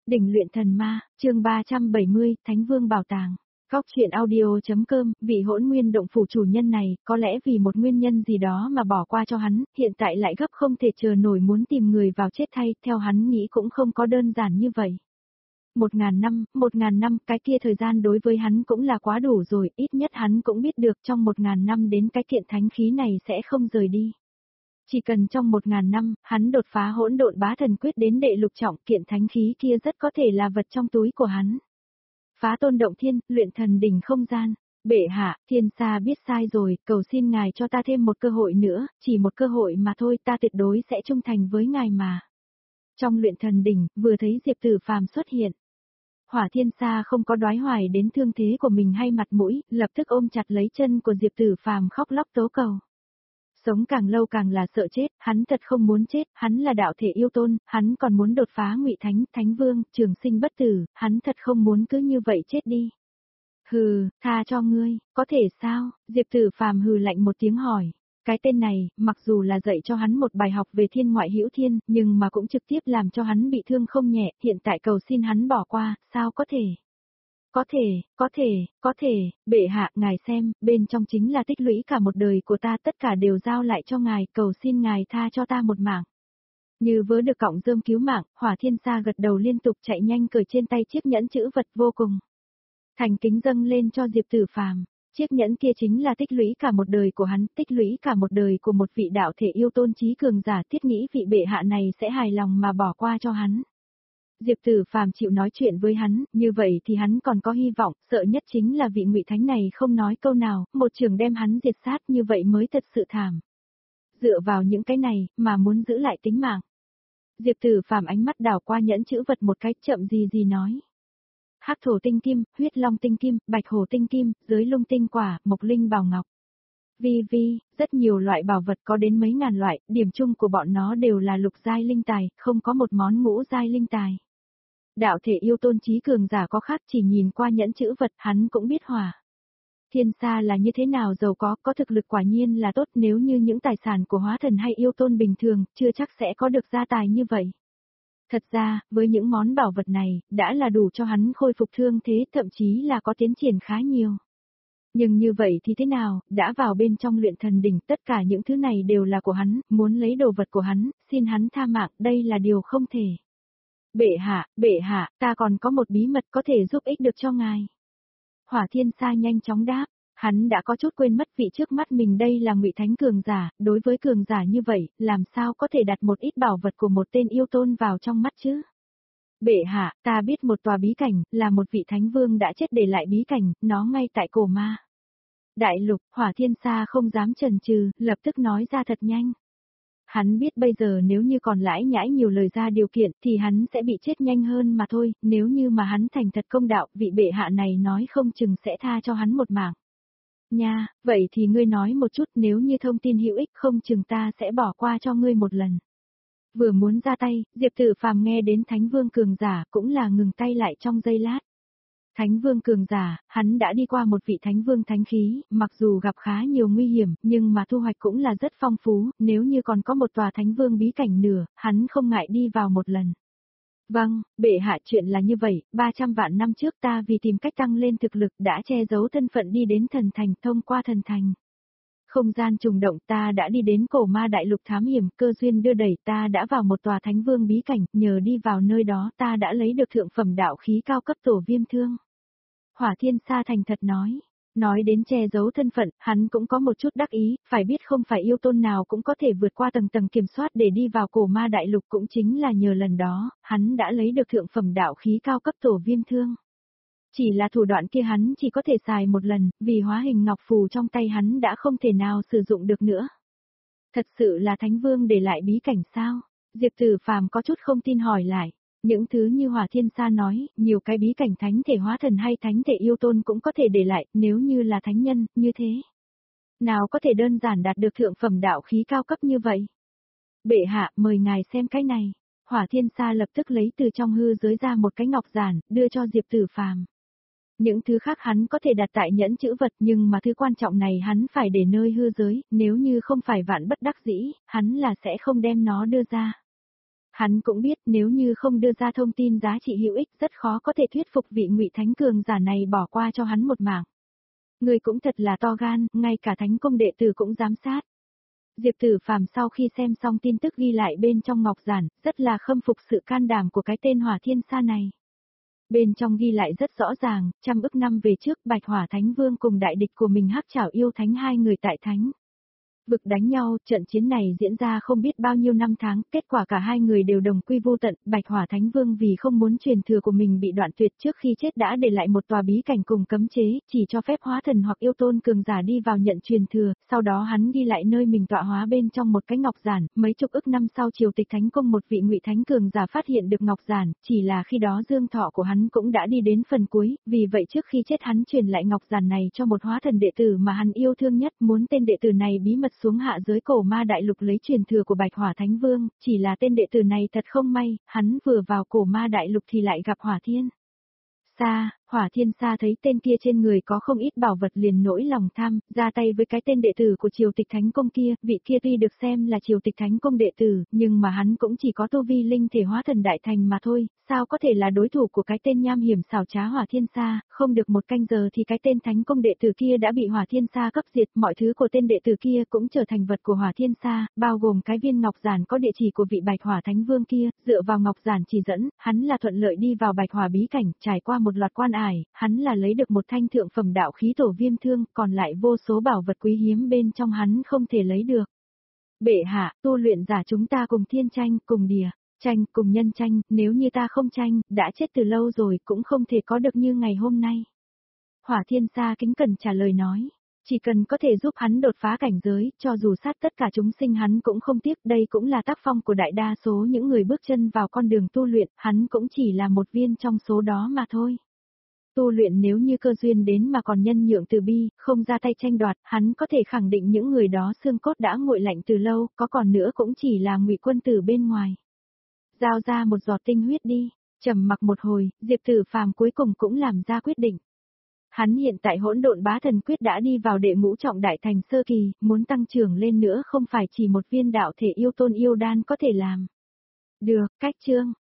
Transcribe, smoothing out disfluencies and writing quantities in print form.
Đỉnh luyện thần ma, chương 370, Thánh Vương Bảo Tàng. Góc truyện audio.com, vị hỗn nguyên động phủ chủ nhân này, có lẽ vì một nguyên nhân gì đó mà bỏ qua cho hắn, hiện tại lại gấp không thể chờ nổi muốn tìm người vào chết thay, theo hắn nghĩ cũng không có đơn giản như vậy. 1000 năm, cái kia thời gian đối với hắn cũng là quá đủ rồi, ít nhất hắn cũng biết được trong 1000 năm đến cái kiện thánh khí này sẽ không rời đi. Chỉ cần trong 1000 năm, hắn đột phá hỗn độn bá thần quyết đến đệ lục trọng, kiện thánh khí kia rất có thể là vật trong túi của hắn. Phá tôn động thiên, luyện thần đỉnh không gian. Bệ hạ, thiên sa biết sai rồi, cầu xin ngài cho ta thêm một cơ hội nữa, chỉ một cơ hội mà thôi, ta tuyệt đối sẽ trung thành với ngài mà. Trong luyện thần đỉnh, vừa thấy Diệp Tử Phàm xuất hiện. Hỏa thiên sa không có đoái hoài đến thương thế của mình hay mặt mũi, lập tức ôm chặt lấy chân của Diệp Tử Phàm khóc lóc tố cầu. Sống càng lâu càng là sợ chết, hắn thật không muốn chết, hắn là đạo thể yêu tôn, hắn còn muốn đột phá ngụy thánh, thánh vương, trường sinh bất tử, hắn thật không muốn cứ như vậy chết đi. Hừ, tha cho ngươi, có thể sao? Diệp Tử Phàm hừ lạnh một tiếng hỏi. Cái tên này, mặc dù là dạy cho hắn một bài học về thiên ngoại hữu thiên, nhưng mà cũng trực tiếp làm cho hắn bị thương không nhẹ, hiện tại cầu xin hắn bỏ qua, sao có thể? Có thể, bệ hạ, ngài xem, bên trong chính là tích lũy cả một đời của ta, tất cả đều giao lại cho ngài, cầu xin ngài tha cho ta một mạng. Như vớ được cọng rơm cứu mạng, Hỏa Thiên Sa gật đầu liên tục chạy nhanh cởi trên tay chiếc nhẫn chữ vật vô cùng. Thành kính dâng lên cho Diệp Tử Phàm. Chiếc nhẫn kia chính là tích lũy cả một đời của hắn, tích lũy cả một đời của một vị đạo thể yêu tôn trí cường giả, thiết nghĩ vị bệ hạ này sẽ hài lòng mà bỏ qua cho hắn. Diệp Tử Phàm chịu nói chuyện với hắn, như vậy thì hắn còn có hy vọng, sợ nhất chính là vị ngụy thánh này không nói câu nào, một trường đem hắn diệt sát, như vậy mới thật sự thảm. Dựa vào những cái này, mà muốn giữ lại tính mạng. Diệp Tử Phàm ánh mắt đảo qua nhẫn chữ vật một cách chậm gì nói. Hắc thổ tinh kim, huyết long tinh kim, bạch hổ tinh kim, giới lung tinh quả, mộc linh bảo ngọc. Rất nhiều loại bảo vật có đến mấy ngàn loại, điểm chung của bọn nó đều là lục giai linh tài, không có một món ngũ giai linh tài. Đạo thể yêu tôn trí cường giả có khác, chỉ nhìn qua nhẫn chữ vật hắn cũng biết Hỏa Thiên Sa là như thế nào giàu có thực lực quả nhiên là tốt, nếu như những tài sản của hóa thần hay yêu tôn bình thường, chưa chắc sẽ có được gia tài như vậy. Thật ra, với những món bảo vật này, đã là đủ cho hắn khôi phục thương thế, thậm chí là có tiến triển khá nhiều. Nhưng như vậy thì thế nào, đã vào bên trong luyện thần đỉnh, tất cả những thứ này đều là của hắn, muốn lấy đồ vật của hắn, xin hắn tha mạng, đây là điều không thể. Bệ hạ, ta còn có một bí mật có thể giúp ích được cho ngài. Hỏa Thiên Sa nhanh chóng đáp, hắn đã có chút quên mất vị trước mắt mình đây là ngụy thánh cường giả, đối với cường giả như vậy, làm sao có thể đặt một ít bảo vật của một tên yêu tôn vào trong mắt chứ? Bệ hạ, ta biết một tòa bí cảnh, là một vị thánh vương đã chết để lại bí cảnh, nó ngay tại cổ ma đại lục. Hỏa Thiên Sa không dám chần chừ, lập tức nói ra thật nhanh. Hắn biết bây giờ nếu như còn lãi nhãi nhiều lời ra điều kiện thì hắn sẽ bị chết nhanh hơn mà thôi, nếu như mà hắn thành thật công đạo, vị bệ hạ này nói không chừng sẽ tha cho hắn một mạng. Nha, vậy thì ngươi nói một chút, nếu như thông tin hữu ích không chừng ta sẽ bỏ qua cho ngươi một lần. Vừa muốn ra tay, Diệp Tử Phàm nghe đến Thánh Vương cường giả cũng là ngừng tay lại trong giây lát. Thánh Vương cường giả, hắn đã đi qua một vị Thánh Vương thánh khí, mặc dù gặp khá nhiều nguy hiểm, nhưng mà thu hoạch cũng là rất phong phú, nếu như còn có một tòa Thánh Vương bí cảnh nữa, hắn không ngại đi vào một lần. Vâng, bệ hạ, chuyện là như vậy, 300 vạn năm trước ta vì tìm cách tăng lên thực lực đã che giấu thân phận đi đến thần thành, thông qua thần thành. Không gian trùng động, ta đã đi đến cổ ma đại lục thám hiểm, cơ duyên đưa đẩy, ta đã vào một tòa thánh vương bí cảnh, nhờ đi vào nơi đó ta đã lấy được thượng phẩm đạo khí cao cấp tổ viêm thương. Hỏa Thiên Sa thành thật nói đến che giấu thân phận, hắn cũng có một chút đắc ý, phải biết không phải yêu tôn nào cũng có thể vượt qua tầng kiểm soát để đi vào cổ ma đại lục, cũng chính là nhờ lần đó, hắn đã lấy được thượng phẩm đạo khí cao cấp tổ viêm thương. Chỉ là thủ đoạn kia hắn chỉ có thể xài một lần, vì hóa hình ngọc phù trong tay hắn đã không thể nào sử dụng được nữa. Thật sự là Thánh Vương để lại bí cảnh sao? Diệp Tử Phàm có chút không tin hỏi lại. Những thứ như Hỏa Thiên Sa nói, nhiều cái bí cảnh thánh thể hóa thần hay thánh thể yêu tôn cũng có thể để lại, nếu như là thánh nhân, như thế. Nào có thể đơn giản đạt được thượng phẩm đạo khí cao cấp như vậy? Bệ hạ, mời ngài xem cái này. Hỏa Thiên Sa lập tức lấy từ trong hư giới ra một cái ngọc giản, đưa cho Diệp Tử Phàm. Những thứ khác hắn có thể đặt tại nhẫn chữ vật, nhưng mà thứ quan trọng này hắn phải để nơi hư giới, nếu như không phải vạn bất đắc dĩ, hắn là sẽ không đem nó đưa ra. Hắn cũng biết nếu như không đưa ra thông tin giá trị hữu ích rất khó có thể thuyết phục vị Ngụy Thánh cường giả này bỏ qua cho hắn một mạng. Người cũng thật là to gan, ngay cả Thánh Cung đệ tử cũng giám sát. Diệp Tử Phàm sau khi xem xong tin tức ghi lại bên trong ngọc giản, rất là khâm phục sự can đảm của cái tên Hỏa Thiên Sa này. Bên trong ghi lại rất rõ ràng, trăm ức năm về trước Bạch Hỏa Thánh Vương cùng đại địch của mình Hắc Trảo Yêu Thánh hai người tại Thánh vực đánh nhau, trận chiến này diễn ra không biết bao nhiêu năm tháng, kết quả cả hai người đều đồng quy vô tận, Bạch Hỏa Thánh Vương vì không muốn truyền thừa của mình bị đoạn tuyệt trước khi chết đã để lại một tòa bí cảnh cùng cấm chế, chỉ cho phép hóa thần hoặc yêu tôn cường giả đi vào nhận truyền thừa, sau đó hắn ghi lại nơi mình tọa hóa bên trong một cái ngọc giản, mấy chục ức năm sau triều tịch Thánh Cung một vị Ngụy Thánh cường giả phát hiện được ngọc giản, chỉ là khi đó dương thọ của hắn cũng đã đi đến phần cuối, vì vậy trước khi chết hắn truyền lại ngọc giản này cho một hóa thần đệ tử mà hắn yêu thương nhất, muốn tên đệ tử này bí mật xuống hạ giới cổ ma đại lục lấy truyền thừa của Bạch Hỏa Thánh Vương, chỉ là tên đệ tử này thật không may, hắn vừa vào cổ ma đại lục thì lại gặp Hỏa Thiên Sa. Hỏa Thiên Sa thấy tên kia trên người có không ít bảo vật liền nỗi lòng tham, ra tay với cái tên đệ tử của triều tịch Thánh Cung kia, vị kia tuy được xem là triều tịch Thánh Cung đệ tử, nhưng mà hắn cũng chỉ có tu vi linh thể hóa thần đại thành mà thôi, sao có thể là đối thủ của cái tên nham hiểm xảo trá Hỏa Thiên Sa, không được một canh giờ thì cái tên Thánh Cung đệ tử kia đã bị Hỏa Thiên Sa cấp diệt, mọi thứ của tên đệ tử kia cũng trở thành vật của Hỏa Thiên Sa, bao gồm cái viên ngọc giản có địa chỉ của vị Bạch Hỏa Thánh Vương kia, dựa vào ngọc giản chỉ dẫn, hắn là thuận lợi đi vào Bạch Hỏa bí cảnh, trải qua một loạt quan ải, hắn là lấy được một thanh thượng phẩm đạo khí tổ viêm thương, còn lại vô số bảo vật quý hiếm bên trong hắn không thể lấy được. Bệ hạ, tu luyện giả chúng ta cùng thiên tranh, cùng đìa tranh, cùng nhân tranh, nếu như ta không tranh, đã chết từ lâu rồi cũng không thể có được như ngày hôm nay. Hỏa Thiên Sa kính cẩn trả lời nói, chỉ cần có thể giúp hắn đột phá cảnh giới, cho dù sát tất cả chúng sinh hắn cũng không tiếc, đây cũng là tác phong của đại đa số những người bước chân vào con đường tu luyện, hắn cũng chỉ là một viên trong số đó mà thôi. Tu luyện nếu như cơ duyên đến mà còn nhân nhượng từ bi, không ra tay tranh đoạt, hắn có thể khẳng định những người đó xương cốt đã nguội lạnh từ lâu, có còn nữa cũng chỉ là Ngụy quân tử bên ngoài. Giao ra một giọt tinh huyết đi. Trầm mặc một hồi, Diệp Tử Phàm cuối cùng cũng làm ra quyết định. Hắn hiện tại Hỗn Độn Bá Thần Quyết đã đi vào đệ ngũ trọng đại thành sơ kỳ, muốn tăng trưởng lên nữa không phải chỉ một viên đạo thể yêu tôn yêu đan có thể làm. Được, cách chương